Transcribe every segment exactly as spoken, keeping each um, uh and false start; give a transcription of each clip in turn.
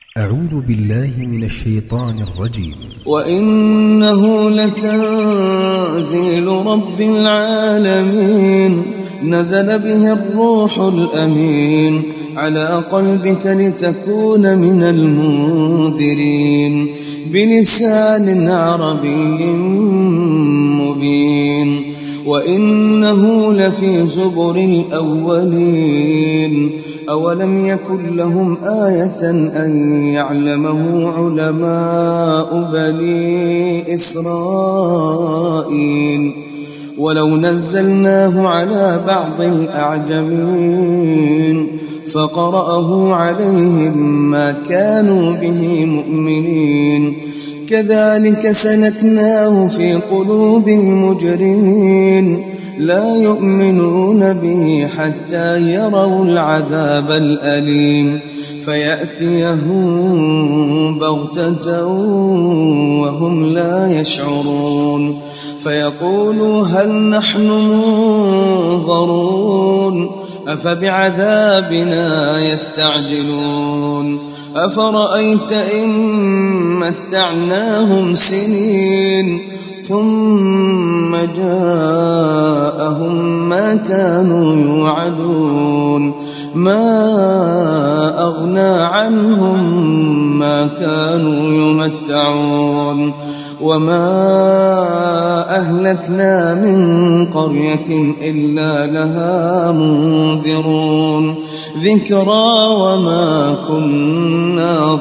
أعوذ بالله من الشيطان الرجيم. وإنه لتنزيل رب العالمين نزل به الروح الأمين على قلبك لتكون من المنذرين بلسان عربي مبين وإنه لفي زبر الأولين أولم يكن لهم آية أن يعلمه علماء بني إسرائيل ولو نزلناه على بعض الأعجمين فقرأه عليهم ما كانوا به مؤمنين كذلك سلكناه في قلوب المجرمين لا يؤمنون به حتى يروا العذاب الأليم فيأتيهم بغتة وهم لا يشعرون فيقولوا هل نحن منظرون أفبعذابنا يستعجلون أفرأيت إن متعناهم سنين ثم جاءهم ما كانوا يوعدون ما أغنى عنهم ما كانوا يمتعون وما أهلكنا من قرية إلا لها منذرون ذكرى وما كنا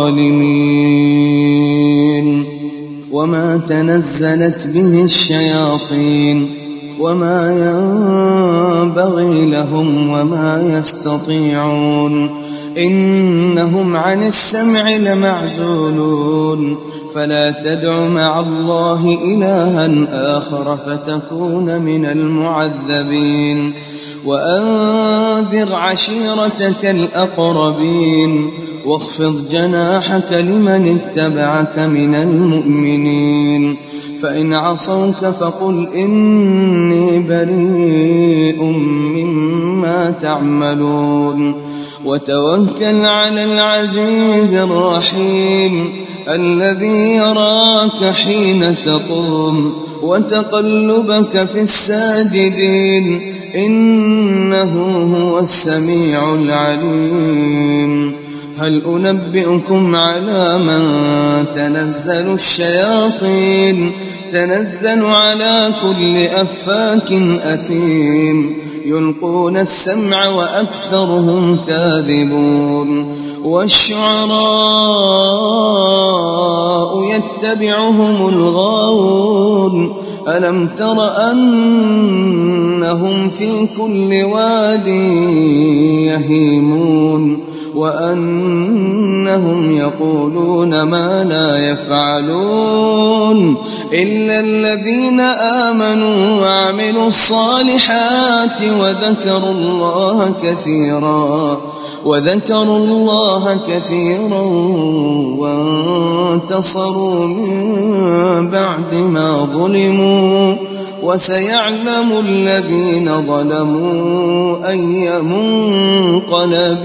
ظالمين وما تنزلت به الشياطين وما ينبغي لهم وما يستطيعون إنهم عن السمع لمعزولون فلا تدع مع الله إلها آخر فتكون من المعذبين وأنذر عشيرتك الأقربين واخفض جناحك لمن اتبعك من المؤمنين فإن عصوك فقل إني بريء مما تعملون وتوكل على العزيز الرحيم الذي يراك حين تقوم وتقلبك في الساجدين إنه هو السميع العليم هل أنبئكم على من تنزل الشياطين تنزل على كل أفاك أثيم يلقون السمع وأكثرهم كاذبون والشعراء يتبعهم الغاوون ألم تر أنهم في كل واد يهيمون وأنهم يقولون ما لا يفعلون إلا الذين آمنوا وعملوا الصالحات وذكروا الله كثيرا وذكروا الله كثيرا وانتصروا من بعد ما ظلموا وسيعلم الذين ظلموا أي منقلب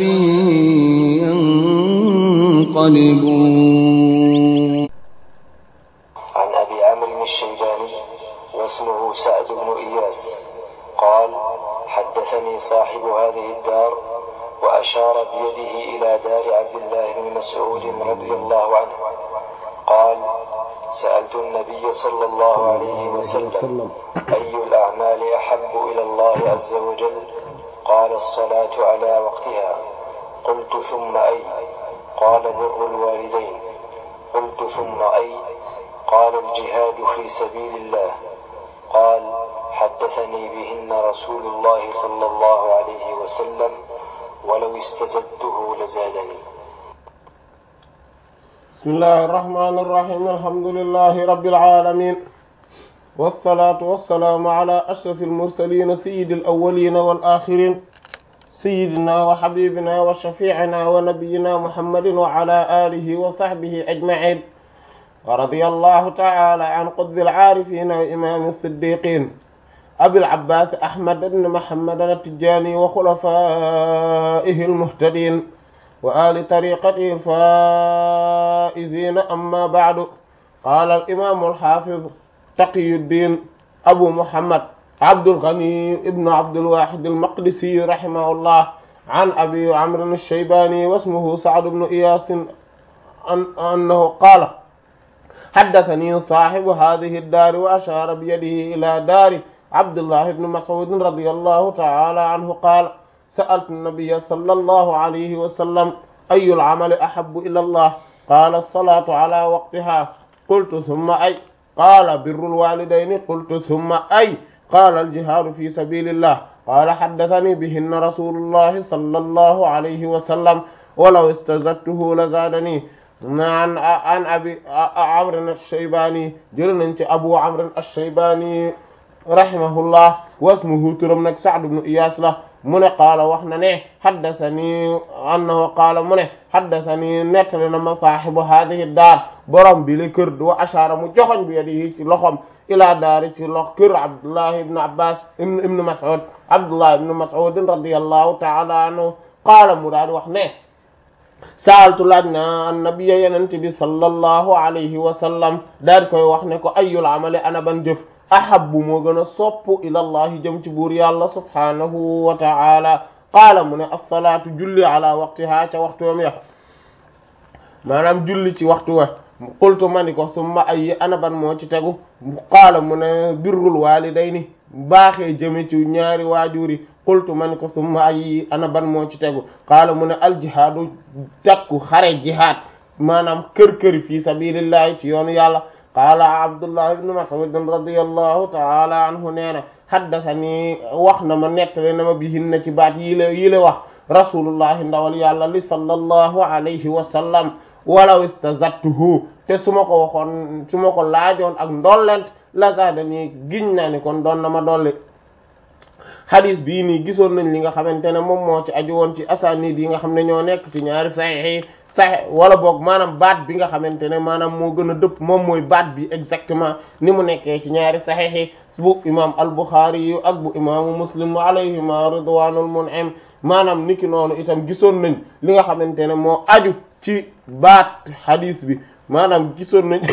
ينقلبون. عن أبي عمرو الشيباني واسمه سعد بن إياس قال حدثني صاحب هذه الدار وأشار بيده إلى دار عبد الله بن مسعود رضي الله عنه قال سألت النبي صلى الله عليه وسلم أي الأعمال أحب إلى الله عز وجل قال الصلاة على وقتها قلت ثم أي قال بر الوالدين قلت ثم أي قال الجهاد في سبيل الله قال حدثني بهن رسول الله صلى الله عليه وسلم ولو استزدته لزادني. بسم الله الرحمن الرحيم الحمد لله رب العالمين والصلاة والسلام على أشرف المرسلين سيد الأولين والآخرين سيدنا وحبيبنا وشفيعنا ونبينا محمد وعلى آله وصحبه أجمعين ورضي الله تعالى عن قطب العارفين وإمام الصديقين أبي العباس أحمد بن محمد التجاني وخلفائه المهتدين وآل طريقته الفائزين أما بعد. قال الإمام الحافظ تقي الدين أبو محمد عبد الغني ابن عبد الواحد المقدسي رحمه الله عن أبي عمرو الشيباني واسمه سعد بن إياس أنه قال: حدثني صاحب هذه الدار، وأشار بيده إلى دار عبد الله بن مسعود رضي الله تعالى عنه قال: سألت النبي صلى الله عليه وسلم: أي العمل أحب إلى الله؟ قال: الصلاة على وقتها. قلت: ثم أي؟ قال: بر الوالدين. قلت: ثم أي؟ قال: الجهاد في سبيل الله. قال: حدثني بهن رسول الله صلى الله عليه وسلم، ولو استزدته لزادني. عن عن أبي عمرو الشيباني jël nañ ci Abu Amr الشيباني rahimahullah wasmuhu turam nag Sa'd ibn Iyas la mu ne qaala wax na ne haddathani annahu qaala mu ne haddathani nettali na ma saahibu hadhihi daar borom bi la kër wa ashara mu joxoñ bi yadihi ci loxom ila daari ci lox kër Abdullah ibn Abbas ibn Mas'ud Abdullah ibn Mas'ud radiyallahu ta'ala anhu qaala mu daal wax ne saaltu laaj na annabiya yenente bi sallallahu alayhi wa sallam daal koy wax ne ko ayyul amali ana ban jëf ahabbu moo gën a sopp ilallahi jëm ci buur yàlla subhanahu wa ta'ala qaala mu ne as-salaatu julli ala waqtiha ca waxtuwam ya maanaam julli ci waxtu wa qultu ma ni ko summa ay ana ban moo ci tegu qaala mu ne birrul walidayni baaxee jëme ci ñaari waajuri qultu ma ni ko summa ay ana ban moo ci tegu qaala mu ne aljihaadu takku xare jihaad maanaam kër-këri fi sabilillahi ci yoonu yàlla qaala Abdullah ibn Mas'ud radiyallahu ta'ala anhu nee na haddathani wax na ma nettali na ma bihin na ci baat yi la yi la wax rasulullahi ndawal yàlla li sallallahu alayhi wa sallam walaw istazadtuhu te su ma ko waxoon su ma ko laajoon ak ndollent la zaadani giñ naa ni kon doon na ma dolli. hadis bii nii gisoon nañ li nga xamante ne moom moo ci aju woon ci asaanid yi nga xam ne ñoo nekk ci ñaari sahih yi saxe wala boog maanaam baat bi nga xamante ne maanaam moo gën a dëpp moom mooy baat bi exactement ni mu nekkee ci ñaari saxiix yi bu imam al-Bukhari yu ak bu imaamu Muslim alayhima ridwanul mun'im maanaam niki noonu itam gisoon nañ li nga xamante ne moo aju ci baat hadith bi maanaam gisoon nañ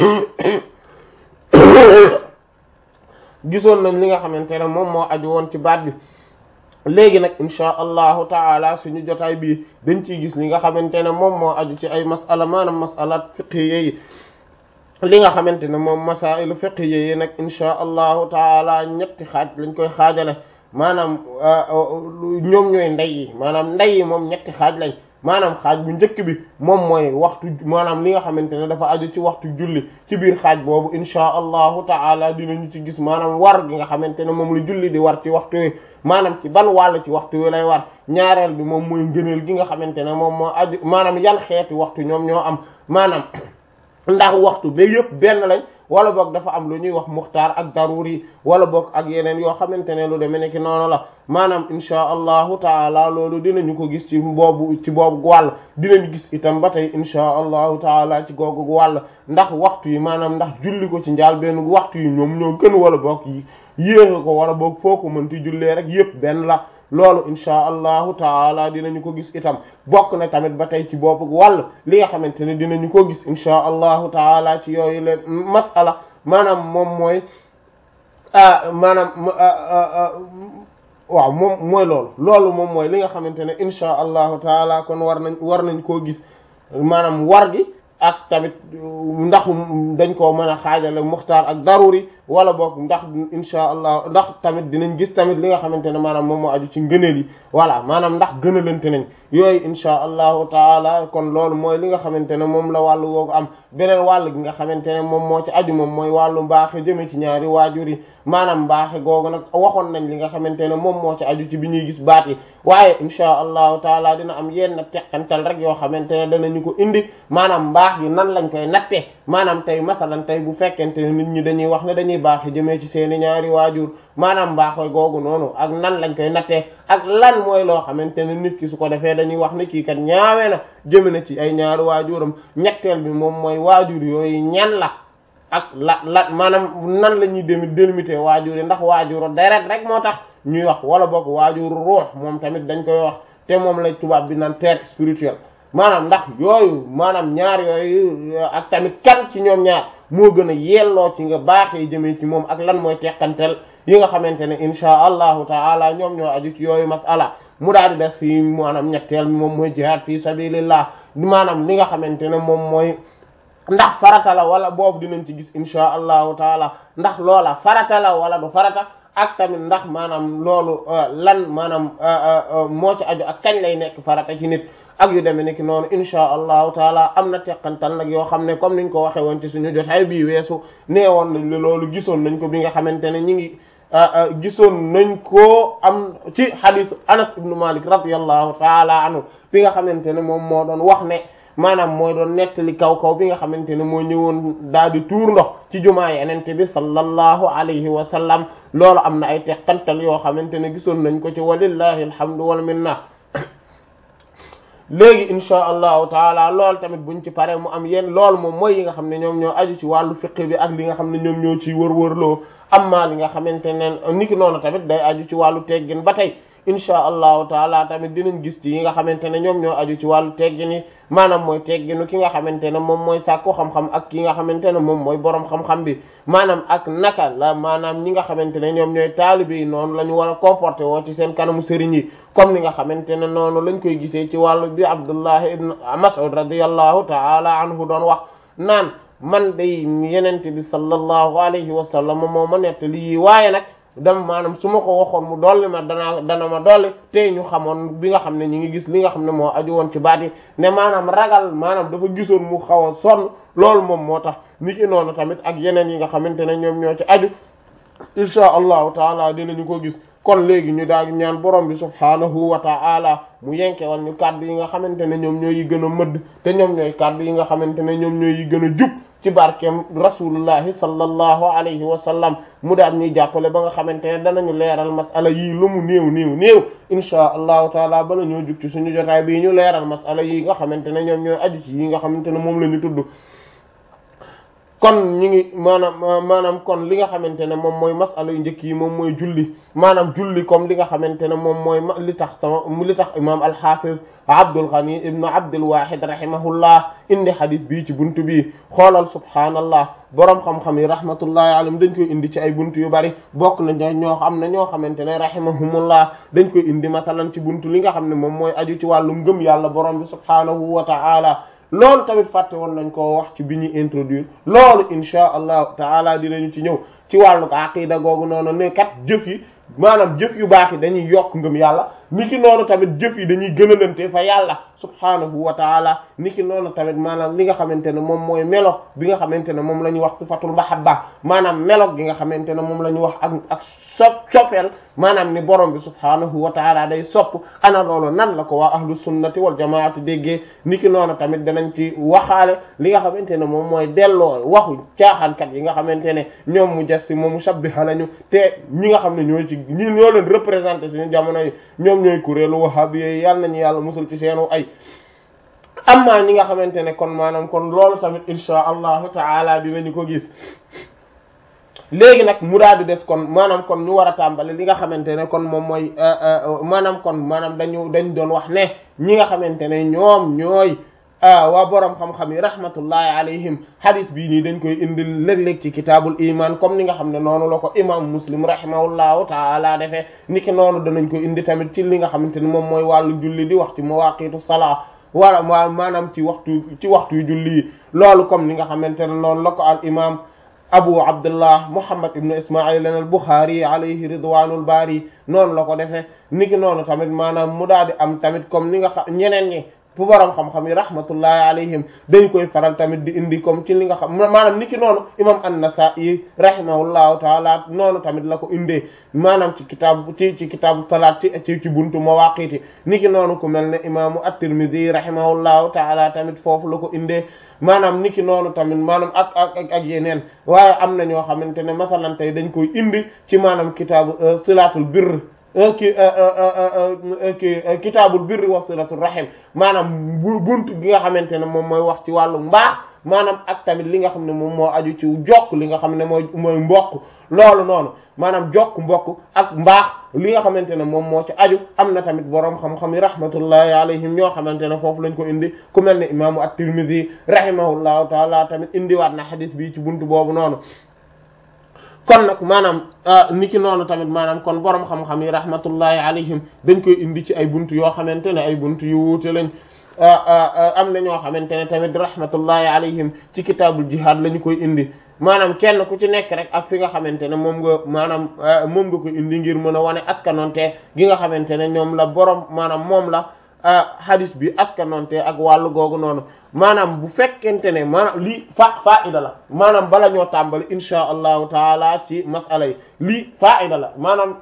gisoon nañ li nga xamante ne moom moo aju woon ci baat bi. léegi nag insha allahu taala suñu jotaay bii dañ ciy gis li nga xamante ne moom moo aju ci ay masala maanaam masalat fiqhiyya yi li nga xamante ne moom masailu fiqhiyya yi nag insha allahu taala ñetti xaaj lañ koy xaajale maanaam ñoom ñooy ndey yi maanaam ndey yi moom ñetti xaaj lañ maanaam xaaj bu njëkk bi moom mooy waxtu maanaam li nga xamante ne dafa aju ci waxtu julli ci biir xaaj boobu insha allahu taala dinañu ci gis maanaam war gi nga xamante ne moom la julli di war ci waxtu wi maanaam ci ban wàll ci waxtu wi lay war ñaareel bi moom mooy ngëneel gi nga xamante ne moom moo aju maanaam yan xeeti waxtu ñoom ñoo am maanaam ndax waxtu ba yëpp benn lañ wala boog dafa am lu ñuy wax muxtaar ak daruri wala boog ak yeneen yoo xamante ne lu demee nekk noonu la maanaam insha allahu taala loolu dinañu ko gis ci boobu ci boobu wàll dinañu gis itam ba tey insha allahu taala ci googu wàll ndax waxtu yi maanaam ndax julli ko ci njaal benn waxtu yi ñoom ñoo gën wala boog yi yéexe ko wala boog foo ko mënti jullee rek yëpp benn la loolu insha allahu taala dinañu ko gis itam bokk na tamit ba tey ci boobu wàll li nga xamante ne dinañu ko gis insha allahu taala ci yooyu le masala maanaam moom mooy ah maanaam waaw moom mooy loolu loolu moom mooy li nga xamante ne insha allahu taala kon war nañ war nañ koo gis maanaam war gi ak tamit ndax dañ koo mën a xaajale muxtaar ak daruri wala boog ndax insha allah ndax tamit dinañ gis tamit li nga xamante ne maanaam moom moo aju ci ngëneel yi voilà maanaam ndax gënalante nañ yooyu insha allahu taala kon loolu mooy li nga xamante ne moom la wàllu woogu am beneen wàll gi nga xamante ne moom moo ci aju moom mooy wàllu mbaaxe jëme ci ñaari waajur yi maanaam mbaaxe googu nag waxoon nañ li nga xamante ne moom moo ci aju ci bi ñuy gis baat yi waaye insha allahu taala dina am yenn teqantal rek yoo xamante ne danañu ko indi maanaam mbaax yi nan lañ koy nattee maanaam tey masalan tey bu fekkente ne nit ñi dañuy wax ne dañuy baaxe jëmee ci seeni ñaari waajur maanaam mbaaxoy googu noonu ak nan lañ koy nattee ak lan mooy loo xamante ne nit ki su ko defee dañuy wax ne kii kat ñaawe na jëme na ci ay ñaari waajuram ñetteel bi moom mooy waajur yooyu ñan la ak la la maanaam nan la ñuy demi délimité waajur yi ndax waajuru deret rek moo tax ñuy wax wala boog waajuru ruux moom tamit dañ koy wax te moom la tubaab bi naan père spirituel maanaam ndax yooyu maanaam ñaar yooyu ak tamit kan ci ñoom ñaar moo gën a yelloo ci nga baaxee jëmee ci moom ak lan mooy teqantel yi nga xamante ne insha allahu taala ñoom ñoo aju ci yooyu masala mu daal di des fii maanaam ñetteel mi moom mooy jihaad fi sabilillah maanaam li nga xamante ne moom mooy ndax farata la wala boobu dinañ ci gis insha allahu taala ndax loola farata la wala du farata ak tamit ndax maanaam loolu lan maanaam moo ci aju ak kañ lay nekk farata ci nit ak yu demee nekk noonu insha allahu taala am na teqantal nag yoo xam ne comme niñ ko waxe woon ci suñu jotaay bii weesu nee woon nañ la loolu gisoon nañ ko bi nga xamante ne ñi ngi gisoon nañ ko am ci hadith Anas ibn Malik radiyallahu taala anhu bi nga xamante ne moom moo doon wax ne maanaam mooy doon nettali kaw kaw bi nga xamante ne moo ñëwoon daal di tuur ndox ci jumaa yenente bi sallallahu alayhi wa sallam loolu am na ay teqantal yoo xamante ne gisoon nañ ko ci walillahi alhamdu wal minna léegi insha allahu taala loolu tamit buñ ci pare mu am yenn loolu moom mooy yi nga xam ne ñoom ñoo aju ci wàllu fiqh bi ak li nga xam ne ñoom ñoo ci wër-wërloo amma li nga xamante ne niki noonu tamit day aju ci wàllu teggin ba tey insha allahu taala tamit dinañ gis ci yi nga xamante ne ñoom ñoo aju ci wàllu teggin yi maanaam mooy tegginu ki nga xamante ne moom mooy sàkku xam-xam ak ki nga xamante ne moom mooy boroom xam-xam bi maanaam ak naka la maanaam ñi nga xamante ne ñoom ñooy taalibe yi noonu la ñu war a comporter woo ci seen kanamu sëriñ yi comme ni nga xamante ne noonu lañ koy gisee ci wàllu bi Abdullah ibn Mas'ud radiyallahu ta'ala anhu doon wax naan man day yenente bi sallallahu alayhi wa sallam moo ma nettali yi waaye nag dam maanaam su ma ko waxoon mu dolli ma danaa dana ma dolli te ñu xamoon bi nga xam ne ñi ngi gis li nga xam ne moo aju woon ci baat yi ne maanaam ragal maanaam dafa gisoon mu xaw a sonn loolu moom moo tax ni ki noonu tamit ak yeneen yi nga xamante ne ñoom ñoo ci aju insha allahu taala dinañu ko gis kon léegi ñu daal ñaan borom bi subhaanahu wa ta'ala mu yenke wal ñu kàddu yi nga xamante ne ñoom ñooy yi gën a mëdd te ñoom ñooy kàddu yi nga xamante ne ñoom ñooy yi gën a jub ci barkeem rasulullahi sallallahu alayhi wa sallam mu daal ñuy jàppale ba nga xamante ne danañu leeral masala yii lu mu néew néew néew insha allahu taala bala ñoo jug ci suñu jotaay bii ñu leeral masala yi nga xamante ne ñoom ñooy aju ci yi nga xamante ne moom la ñu tudd kon ñi ngi maanaam maanaam kon li nga xamante ne moom mooy masala yu njëkk yi moom mooy julli maanaam julli comme li nga xamante ne moom mooy li tax sama li tax imam al-Hafiz Abdul Ghani ibn Abdul Wahid rahimahullah indi hadith bii ci buntu bi xoolal subhaanallah boroom xam-xam yi rahmatullahi alayhim dañ koy indi ci ay buntu yu bari bokk na ñoo xam ne ñoo xamante ne rahimahumullah dañ koy indi masalan ci buntu li nga xam ne moom mooy aju ci wàllu ngëm yàlla borom bi subhaanahu wa ta'ala loolu tamit fàtte woon nañ koo wax ci bi ñuy introduire loolu insha allahu taala dinañu ci ñëw ci wàllu aqida googu noonu ne kat jëf yi maanaam jëf yu baax yi dañuy yokk ngëm yàlla niki noonu tamit jëf yi dañuy gënalante fa yàlla subhaanahu wa taala niki noonu tamit maanaam li nga xamante ne moom mooy melo bi nga xamante ne moom la ñu wax sifatul mahabba maanaam melo gi nga xamante ne moom la ñu wax ak ak sopp soppeel maanaam ni borom bi subhaanahu wa taala day sopp ana loolu nan la ko waa ahlu sunnati wal jamaati déggee niki noonu tamit danañ ci waxaale li nga xamante ne moom mooy delloo waxu caaxaankat yi nga xamante ne ñoom mujassima mushabbiha lañu te ñi nga xam ne ñoo ci ñi ñoo leen représenté suñu jamono yi ñoom ñooy kuréelu wahabi yi yàlla nañu yàlla musul ci seenu ay amma ñi nga xamante ne kon maanaam kon loolu tamit insha allahu taala dinañu ko gis léegi nag mu daal di des kon maanaam kon ñu war a tàmbali li nga xamante ne kon moom mooy maanaam kon maanaam dañu dañ doon wax ne ñi nga xamante ne ñoom ñooy waa boroom xam-xam yi rahmatullahi alayhim hadis bii nii dañ koy indi léeg-léeg ci kitaabul iman comme ni nga xam ne noonu la ko imam muslim rahimahullahu taala defee niki noonu danañ koy indi tamit ci li nga xamante ne moom mooy wàllu julli di wax ci mawaqitu salaa wala maanaam ci waxtu ci waxtu yu julli yi loolu comme ni nga xamante ne noonu la ko al imam abu abdullah muhammad ibn ismail al bukhari alayhi ridwanul bari noonu la ko defee niki noonu tamit maanaam mu daal di am tamit comme ni nga xam ñeneen ñi fu borom xam-xam yi rahmatullahi alayhim dañ koy faral tamit di indi comme ci li nga xam maanaam niki noonu imam an-nasa'i rahimahullahu taala noonu tamit la ko indee maanaam ci kitaabu ci ci kitaabu salaat ci ci ci buntu mawaqiti niki noonu ku mel ne imaamu at-tirmidhi rahimahullahu taala tamit foofu la ko indee maanaam niki noonu tamit maanaam ak ak ak yeneen waaye am na ñoo xamante ne masalan tey dañ koy indi ci maanaam kitaabu silaatul birr ki ki kitaabul birri wa silatul rahim maanaam buntu gi nga xamante ne moom mooy wax ci wàllu mbaax maanaam ak tamit li nga xam ne moom moo aju ci jokk li nga xam ne mooy mooy mbokk loolu noonu maanaam jokk mbokk ak mbaax li nga xamante ne moom moo ci aju am na tamit boroom xam-xam yi rahmatullahi alayhim ñoo xamante ne foofu lañ ko indi ku mel ne imaamu at-Tirmidhi rahimahullahu taala tamit indiwaat na xadis bi ci buntu boobu noonu kon nag maanaam niki noonu tamit maanaam kon boroom xam-xam yi rahmatullahi alayhim dañ koy indi ci ay buntu yoo xamante ne ay buntu yu wuute lañ am na ñoo xamante ne tamit rahmatullahi alayhim ci kitaabul jihad la ñu koy indi maanaam kenn ku ci nekk rek ak fi nga xamante ne moom nga maanaam moom nga ko indi ngir mën a wane askanonte gi nga xamante ne ñoom la borom maanaam moom la hadis bi askanonte ak wàllu googu noonu maanaam bu fekkente ne maanaam lii fa faida la maanaam bala ñoo tàmbali insha allahu taala ci masala yi lii faida la maanaam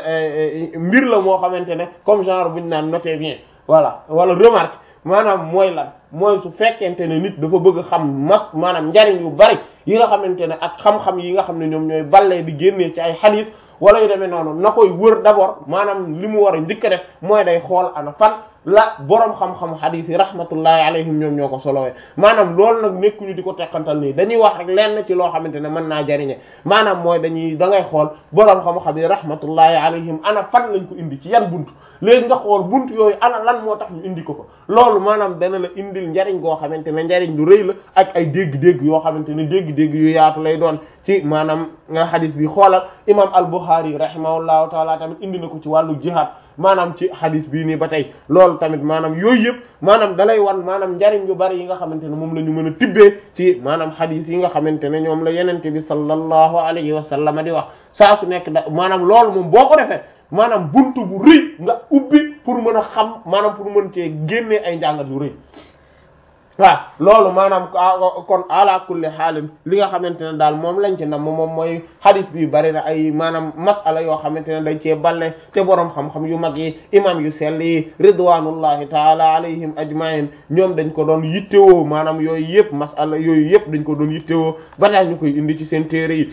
mbir la moo xamante ne comme genre buñu naan notez bien voilà wala remarque maanaam mooy lan mooy su fekkente ne nit dafa bëgg xam mas maanaam njariñ yu bari yi nga xamante ne ak xam-xam yi nga xam ne ñoom ñooy ballee di génnee ci ay xadiis wala yu demee noonu na koy wër d'abord maanaam li mu war a njëkk a def mooy day xool ana fan la boroom xam-xam xadiis yi rahmatullahi alayhim ñoom ñoo ko solowee maanaam loolu nag nekkuñu di ko teqantal nii dañuy wax rek lenn ci loo xamante ne mën naa jariñe maanaam mooy dañuy da ngay xool boroom xam-xam yi rahmatullahi alayhim ana fan lañ ko indi ci yan buntu léegi nga xool buntu yooyu ana lan moo tax ñu indi ko fa loolu maanaam dana la indil njariñ goo xamante ne njariñ lu rëy la ak ay dégg-dégg yoo xamante ne dégg-dégg yu yaatu lay doon ci maanaam nga xadis bi xoolal imam al-Bukhari rahimahullahu taala tamit indi na ko ci wàllu jihad maanaam ci xadis bii nii ba tey loolu tamit maanaam yooyu yëpp maanaam dalay wan maanaam njariñ yu bari yi nga xamante ne moom la ñu mën a tibbee ci maanaam xadis yi nga xamante ne ñoom la yenente bi sallallahu alayhi wa sallam di wax saa su nekk da maanaam loolu moom boo ko defee maanaam buntu bu rëy nga ubbi pour mën a xam maanaam pour mën cee génnee ay njàngat yu rëy waaw loolu maanaam kon ala kulli xaalin li nga xamante ne daal moom lañ ci nam moom mooy hadis bi bari na ay maanaam masala yoo xamante ne dañ cee balle te boroom xam-xam yu mag yi imam yu sell yi ridwanullahi taala alayhim ajmain ñoom dañ ko doon yittewoo maanaam yooyu yëpp masala yooyu yëpp dañ ko doon yittewoo ba tax ñu koy indi ci seen téere yi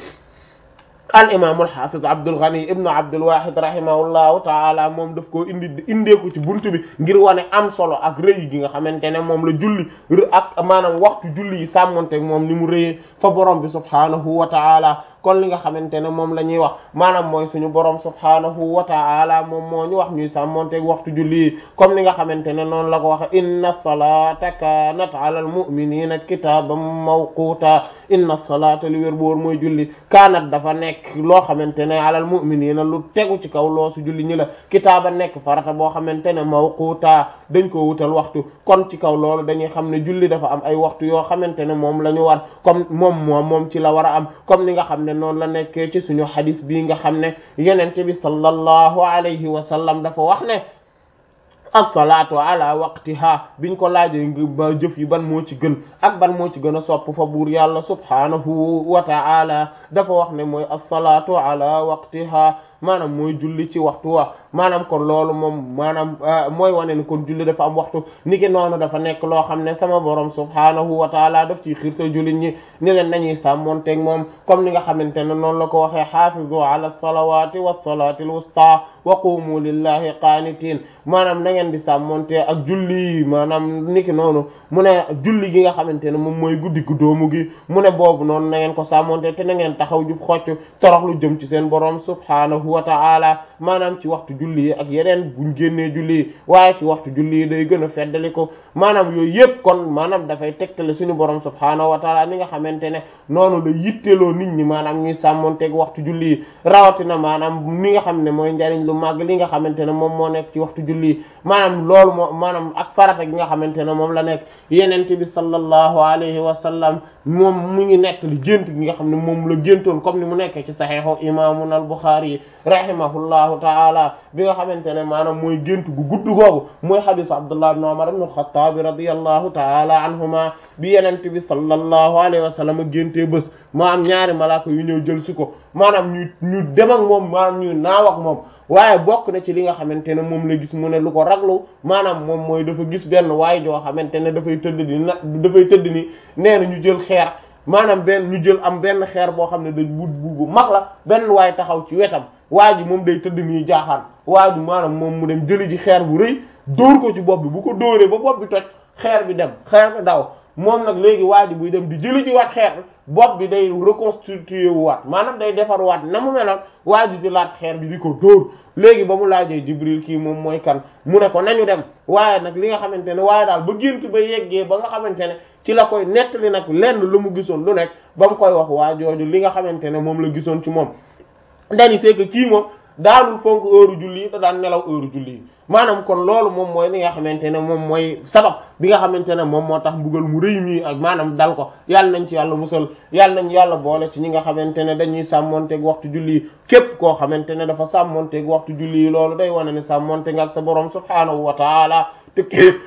al imam al hafiz Abdul Ghani ibnu Abdul Wahid rahimahullahu taala moom daf koo indi indeeku ci buntu bi ngir wane am solo ak rëy gi nga xamante ne moom la julli ak maanaam waxtu julli yi sàmmonte moom ni mu rëyee fa borom bi subhanahu wa taala kon li nga xamante ne moom la ñuy wax maanaam mooy suñu borom subhanahu wa ta'ala moom moo ñu wax ñuy sàmmonteeg waxtu julli comme ni nga xamante ne noonu la ko waxe inna salata kanat ala al mu'minina kitaban mawquta inna salata li wér boor mooy julli kanat dafa nekk loo xamante ne ala al mu'minina lu tegu ci kaw loosu julli ñi la kitaaba nekk farata boo xamante ne mawquta dañ ko wutal waxtu kon ci kaw loolu dañuy xam ne julli dafa am ay waxtu yoo xamante ne moom la ñu war comme moom moom moom ci la war a am comme ni nga xam ne noonu la nekkee ci suñu xadis bii nga xam ne yenente bi sallallahu alayhi wa sallam dafa wax ne as-salaatu ala waqtiha biñ ko laajee ba jëf yi ban moo ci gën ak ban moo ci gën a sopp fa buur yàlla subhanahu wa ta'ala dafa wax ne mooy as-salaatu ala waqtiha maanaam mooy julli ci waxtu wa maanaam kon loolu moom maanaam mooy wane ni kon julli dafa am waxtu niki noonu dafa nekk loo xam ne sama borom subhanahu wa taala daf ci xiirta jullit ñi ni leen nañuy sàmmonteeg moom comme ni nga xamante ne noonu la ko waxee xaafizu ala salawati wa salati al wusta wa qumu lillahi qaanitin maanaam na ngeen di sàmmonte ak julli maanaam niki noonu mu ne julli gi nga xamante ne moom mooy guddi gu doomu gi mu ne boobu noonu na ngeen ko sàmmonte te na ngeen taxaw jub xocc toroxlu jëm ci seen borom subhanahu wa ta'ala maanaam ci waxtu julli yi ak yeneen buñ génnee julli yi waaye ci waxtu julli yi day gën a feddali ko maanaam yooyu yëpp kon maanaam dafay tegtale suñu borom subhaanahu wa ta'ala ni nga xamante ne noonu la yitteloo nit ñi maanaam ñuy sàmmonteeg waxtu julli yi rawatina maanaam ni nga xam ne mooy njariñ lu màgg li nga xamante ne moom moo nekk ci waxtu julli yi maanaam loolu moo maanaam ak farata gi nga xamante ne moom la nekk yenente bi sallallahu alayhi wa sallam moom mu ngi nekk li gént gi nga xam ne moom la géntoon comme ni mu nekkee ci saxiixu imaamuna al-Bukhari rahimahullahu ta'ala bi nga xamante ne maanaam mooy gént gu gudd googu mooy hadisu Abdullah ibn Umar ibn al-Khattab radiyallahu ta'ala anhuma bi yenente bi sallallahu alayhi wa sallam géntee bés maa am ñaari malaaka yu ñëw jël si ko maanaam ñu ñu dem ak moom maanaam ñu naaw ak moom waaye bokk na ci li nga xamante ne moom la gis mu ne lu ko raglu maanaam moom mooy dafa gis benn waaye joo xamante ne dafay tëdd ni na dafay tëdd ni nee na ñu jël xeer maanaam benn ñu jël am benn xeer boo xam ne dañ bu bu mag la benn waaye taxaw ci wetam waa ji moom day tëdd nii jaaxaan waa ji maanaam moom mu dem jëli ji xeer bu rëy dóor ko ci bopp bi bu ko dóoree ba bopp bi toj xeer bi dem xeer bi daw moom nag léegi waa ji buy dem di jëli ci waat xeer bopp bi day reconstituer wu waat maanaam day defar waat na mu meloon waa ji di laat xeer bi di ko dóor léegi ba mu laajee Jibril kii moom mooy kan mu ne ko nañu dem waaye nag li nga xamante ne waaye daal ba gént ba yeggee ba nga xamante ne ci la koy nettali nag lenn lu mu gisoon lu nekk ba mu koy wax waa jooju li nga xamante ne moom la gisoon ci moom dani c'est que kii moom daanul fonk heure julli yi te daan nelaw heure julli yi maanaam kon loolu moom mooy li nga xamante ne moom mooy sabab bi nga xamante ne moom moo tax mbugal mu rëy mi ak maanaam dal ko yàlla nañ ci yàlla musal yàlla nañ yàlla boole ci ñi nga xamante ne dañuy sàmmonteeg waxtu julli yi képp koo xamante ne dafa sàmmonteeg waxtu julli yi loolu day wane ne sàmmonte nga ak sa borom subhaanahu wa taala te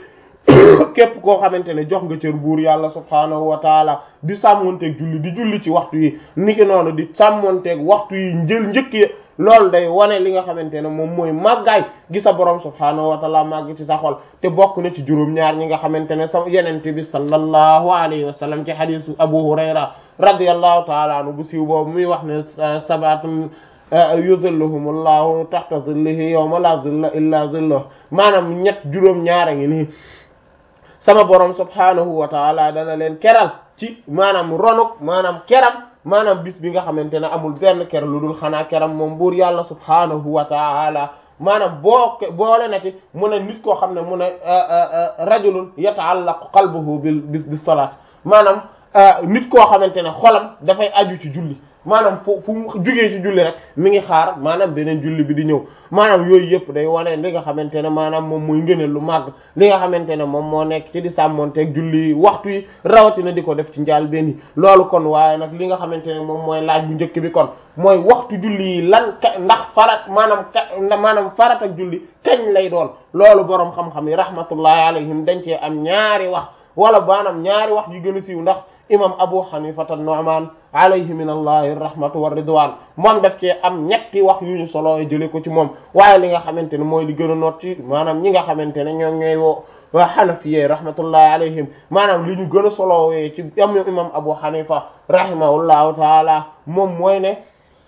képp koo xamante ne jox nga cër buur yàlla subhaanahu wa taala di sàmmonteeg julli di julli ci waxtu yi niki noonu di sàmmonteeg waxtu yi njël njëkk loolu day wane li nga xamante ne moom mooy màggaay gi sa borom subhaanahu wa taala màgg ci sa xol te bokk na ci juróom-ñaar ñi nga xamante ne sa yenente bi sallallahu alayhi wa sallam ci hadisu Abu Hurayra radiyallahu taala anhu bu siiw boobu muy wax ne sabatun yuzilluhumullahu tahta zillihi yawma la zilla illa zilluh maanaam ñett juróom-ñaara ngi nii sama borom subhaanahu wa taala dana leen keral ci maanaam ronuk maanaam keram maanaam bis bi nga xamante ne amul benn ker lu dul xanaa keram moom buur yàlla subhaanahu wa taala maanaam boo boole na ci mu ne nit koo xam ne mu ne rajulun yataallaqu qalbuhu bil bis bis salaat maanaam nit koo xamante ne xolam dafay aju ci julli maanaam fu fu mu jugee ci julli rek mi ngi xaar maanaam beneen julli bi di ñëw maanaam yooyu yëpp day wane li nga xamante ne maanaam moom mooy ngëneel lu màgg li nga xamante ne moom moo nekk ci di sàmmonteeg julli waxtu yi rawatina di ko def ci njaal benn loolu kon waaye nag li nga xamante ne moom mooy laaj bu njëkk bi kon mooy waxtu julli yi lan ka ndax farat maanaam ka maanaam farat ak julli kañ lay doon loolu boroom xam-xam yi rahmatullahi alayhim dañ cee am ñaari wax wala maanaam ñaari wax yu gën a siiw ndax imam Abu Hanifa an-Nu'man alayhi min allahi rahmatu wa ridwan moom daf cee am ñetti wax yu ñu solo jëlee ko ci moom waaye li nga xamante ne mooy li gën a noot ci maanaam ñi nga xamante ne ñoom ñooy woo waa Hanafiyye rahmatullahi alayhim maanaam li ñu gën a solowee ci am imam Abu Hanifa rahimahullahu taala moom mooy ne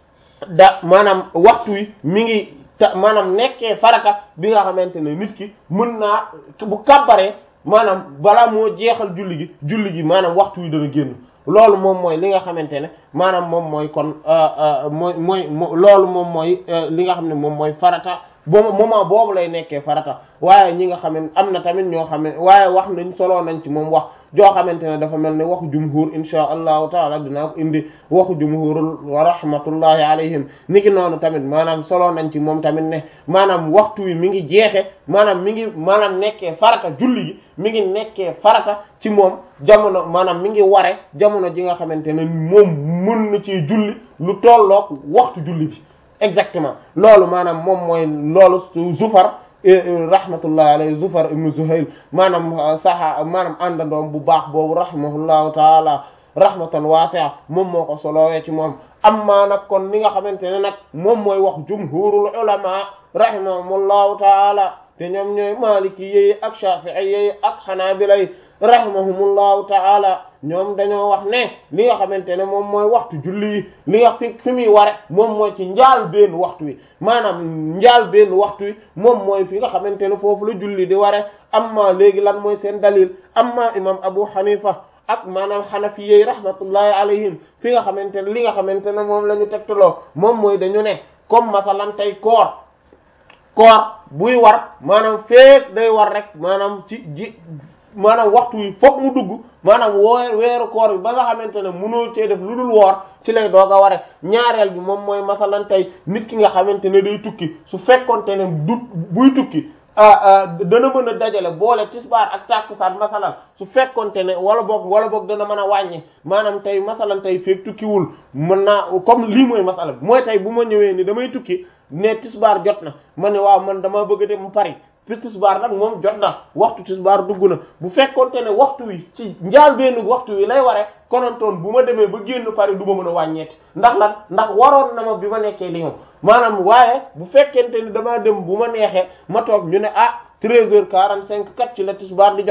da maanaam waxtu wi mi ngi ta maanaam nekkee farata bi nga xamante ne nit ki mën naa bu kàbbaree maanaam balaa moo jeexal julli gi julli gi maanaam waxtu wi dana génn loolu moom mooy li nga xamante ne maanaam moom mooy kon mooy mooy loolu moom mooy li nga xam ne moom mooy farata boobu moment boobu lay nekkee farata waaye ñi nga xam ne am na tamit ñoo xam ne waaye wax nañ solo nañ ci moom wax joo xamante ne dafa mel ne waxu jumhur insha allahu taala dinaa ko indi waxu jumhurul wa rahmatullahi alayhim niki noonu tamit maanaam solo nañ ci moom tamit ne maanaam waxtu wi mi ngi jeexe maanaam mi ngi maanaam nekkee farata julli gi mi ngi nekkee farata ci moom jamono maanaam mi ngi ware jamono ji nga xamante ne moom mën na ci julli lu tolloog waxtu julli bi exactement loolu maanaam moom mooy loolu Zufar rahmatullahi alayhi Zufar ibn Zuhayl maanaam saxa maanaam àndandoom bu baax boobu rahimahullahu taala rahmatan wasi'a moom moo ko solowee ci moom amma nag kon li nga xamante ne nag moom mooy wax jumhurul ulama rahimahumullahu taala te ñoom ñooy maliki yi ak shafi'i yi ak hanabila yi rahimahumullahu taala ñoom dañoo wax ne li nga xamante ne moom mooy waxtu julli yi li nga fi fi muy ware moom mooy ci njaal benn waxtu wi maanaam njaal benn waxtu wi moom mooy fi nga xamante ne foofu la julli di ware amma léegi lan mooy seen dalil amma imam Abu Hanifa ak maanaam Hanafiyyi rahmatullahi alayhim fi nga xamante ne li nga xamante ne moom la ñu tegtaloo moom mooy dañu ne comme masalan tey koor koor buy war maanaam feek day war rek maanaam ci ji maanaam waxtu wi fokk mu dugg maanaam woo weeru koor bi ba nga xamante ne mënoo cee def lu dul woor ci lay doog a ware ñaareel bi moom mooy masalan tey nit ki nga xamante ne day tukki su fekkonte ne du buy tukki dana mën a dajale boole tisbaar ak tàkkusaan masalan su fekkonte ne wala boog wala boog dana mën a wàññi maanaam tey masalan tey feek tukkiwul mën naa comme lii mooy masala bi mooy tey bu ma ñëwee ni damay tukki ne tisbaar jot na ma ne waaw man dama bëgg a dem Paris puis tisbaar nag moom jot na waxtu tisbaar dugg na bu fekkonte ne waxtu wi ci njaal benn waxtu wi lay ware konontoon bu ma demee ba génn Paris du ma mën a wàññeeti ndax lan ndax waroon na ma bi ma nekkee Lyon maanaam waaye bu fekkente ni damaa dem bu ma neexee ma toog ñu ne ah treize heures quarante-cinq kat ci la tisbaar di jot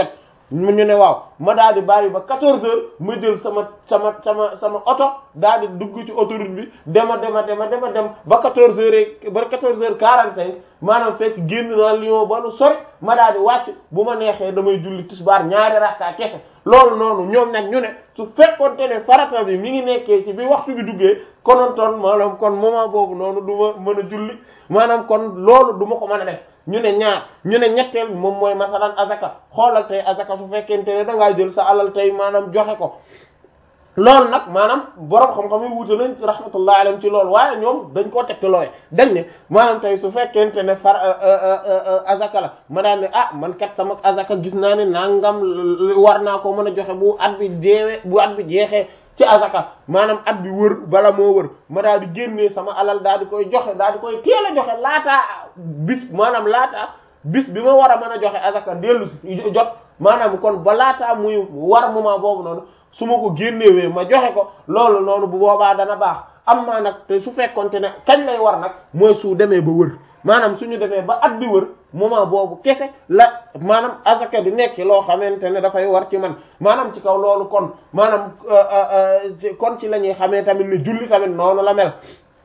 mu ñu ne waaw ma daal di bàyyi ba quatorze heures ma jël sama sama sama sama oto daal di dugg ci autoroute bi dema dema dema dema dem ba quatorze heures ba quatorze heures quarante cinq maanaam fekk génn naa Lyon ba lu sori ma daal di wàcc bu ma neexee damay julli tisbaar ñaari rakka kese loolu noonu ñoom nag ñu ne su fekkoonte ne farata bi mi ngi nekkee ci bi waxtu bi duggee konontoon maanaam kon moment boobu noonu du ma mën a julli maanaam kon loolu du ma ko mën a def ñu ne ñaar ñu ne ñetteel bi moom mooy masalan azaka xoolal tey azaka su fekkente ne da ngaa jël sa alal tey maanaam joxe ko loolu nag maanaam borom xam-xam yi wuute nañ rahmatullah alayhim ci loolu waaye ñoom dañ koo tegtalooye dañ ne maanaam tey su fekkente ne far azaka la ma daan ne ah man kat sama azaka gis naa ne nangam war naa ko mën a joxe bu at bi deewee bu at bi jeexee ci azaka maanaam at bi wër bala moo wër ma daal di génnee sama alal daal di koy joxe daal di koy teel a joxe laataa bis maanaam laataa bis bi ma war a mën a joxe azaka dellu si jot maanaam kon ba laataa muy war moment boobu noonu su ma ko génnewee ma joxe ko loolu noonu bu boobaa dana baax am maa nag te su fekkonte ne kañ lay war nag mooy su demee ba wër maanaam suñu demee ba at bi wër moment boobu kese la maanaam azaka di nekk loo xamante ne dafay war ci man maanaam ci kaw loolu kon maanaam kon ci la ñuy xamee tamit ne julli tamit noonu la mel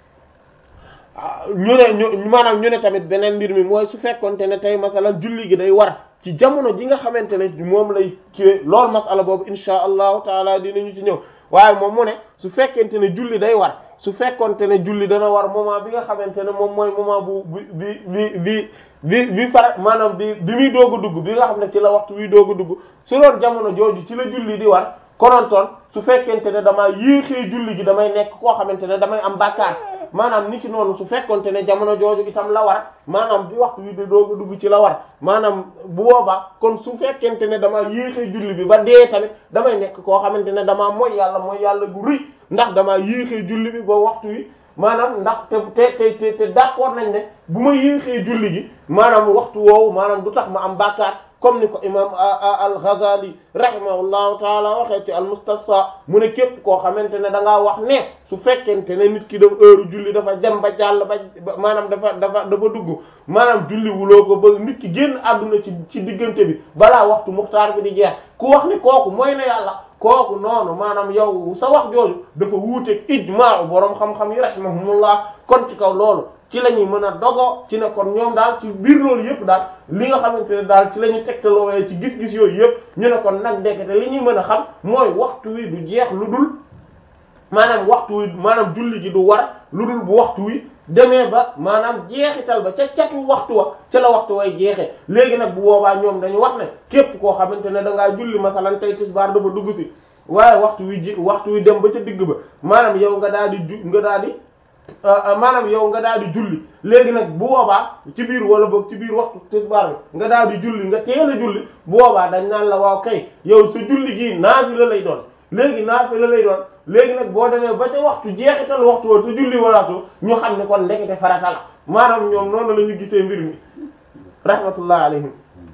ñu ne ñu maanaam ñu ne tamit beneen mbir mi mooy su fekkonte ne tey masalan julli gi day war ci jamono ji nga xamante ne moom lay kiiwee loolu masala boobu insha allahu taala dinañu ci ñëw waaye moom mu ne su fekkente ne julli day war su fekkonte ne julli dana war moment bi nga xamante ne moom mooy moment bu bi bi bi bi bi far maanaam bi bi muy doog a dugg bi nga xam ne ci la waxtu wi doog a dugg su doon jamono jooju ci la julli di war konontoon su fekkente ne damaa yéexee julli gi damay nekk koo xamante ne damay am bàkkaar maanaam niki noonu su fekkonte ne jamono jooju itam la war maanaam bi waxtu wi di doog a dugg ci la war maanaam bu boobaa kon su fekkente ne damaa yéexee julli bi ba dee tamit damay nekk koo xamante ne damaa mooy yàlla mooy yàlla gu rëy ndax damaa yéexee julli bi ba waxtu wi maanaam ndax te te te te d'accord nañ ne bu ma yéexee julli gi maanaam waxtu woowu maanaam du tax ma am bàkkaar comme ni ko imam al-Ghazali rahimahullahu taala waxee ci al-Mustasfa mu ne képp koo xamante ne da ngaa wax ne su fekkente ne nit ki da heure julli dafa dem ba jàll ba maanaam dafa dafa dafa dugg maanaam julli wuloo ko ba nit ki génn àdduna ci ci diggante bi balaa waxtu muxtaar bi di jeex ku wax ni kooku mooy na yàlla kooku noonu maanaam yow sa wax jooju dafa wuuteeg ijmaa boroom xam-xam yi rahimahumullah kon ci kaw loolu ci la ñuy mën a dogo ci ne kon ñoom daal ci biir loolu yëpp daal li nga xamante ne daal ci la ñu tegtalooyee ci gis-gis yooyu yëpp ñu ne kon nag ndekete li ñuy mën a xam mooy waxtu wi du jeex lu dul maanaam waxtu wi maanaam julli gi du war lu dul bu waxtu wi demee ba maanaam jeexital ba ca catu waxtu wa ca la waxtu way jeexee léegi nag bu boobaa ñoom dañu wax ne képp koo xamante ne da ngaa julli masalan tey tisbaar dafa dugg si waaye waxtu wi ji waxtu wi dem ba ca digg ba maanaam yow nga daal di ju nga daal di maanaam yow nga daal di julli léegi nag bu boobaa ci biir wala boog ci biir waxtu tisbaar bi nga daal di julli nga teel a julli bu boobaa dañ naan la waaw kay yow sa julli gii naafila lay doon léegi naafila lay doon léegi nag boo demee ba ca waxtu jeexital waxtu wa te julli walaatu ñu xam ne kon ndekete farata la maanaam ñoom noonu la ñu gisee mbir mi rahmatullah alayhim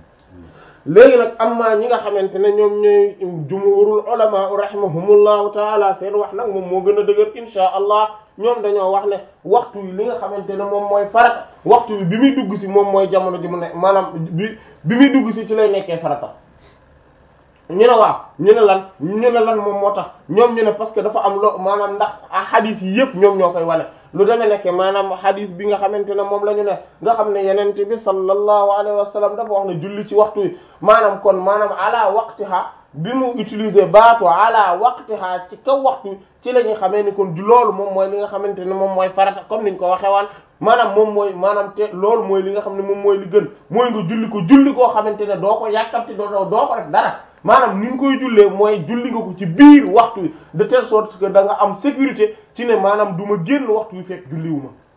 léegi nag amma ñi nga xamante ne ñoom ñooy jumhurul ulama rahimahumullahu taala seen wax nag moom moo gën a dëgër insha allah ñoom dañoo wax ne waxtu wi li nga xamante ne moom mooy farata waxtu wi bi muy dugg si moom mooy jamono ji mu ne maanaam bi bi muy dugg si ci lay nekkee farata ñu ne waaw ñu ne lan ñu ne lan moom moo tax ñoom ñu ne parce que dafa am loo maanaam ndax hadith yi yëpp ñoom ñoo koy wane lu demee nekk maanaam hadith bi nga xamante ne moom la ñu ne nga xam ne yenente bi sallallahu alayhi wa sallam dafa wax ne julli ci waxtu wi maanaam kon maanaam ala waqtiha bi mu utiliser baatu ala waqtiha ci kaw waxtu ci la ñu xamee ni kon loolu moom mooy li nga xamante ne moom mooy farata comme niñ ko waxee waan maanaam moom mooy maanaam te loolu mooy li nga xam ne moom mooy li gën mooy nga julli ko julli koo xamante ne doo ko yàkkamti doo doo ko def dara maanaam ni nga koy jullee mooy julli nga ko ci biir waxtu wi de telle sorte que da nga am sécurité ci ne maanaam du ma génn waxtu wi fekk julliwu ma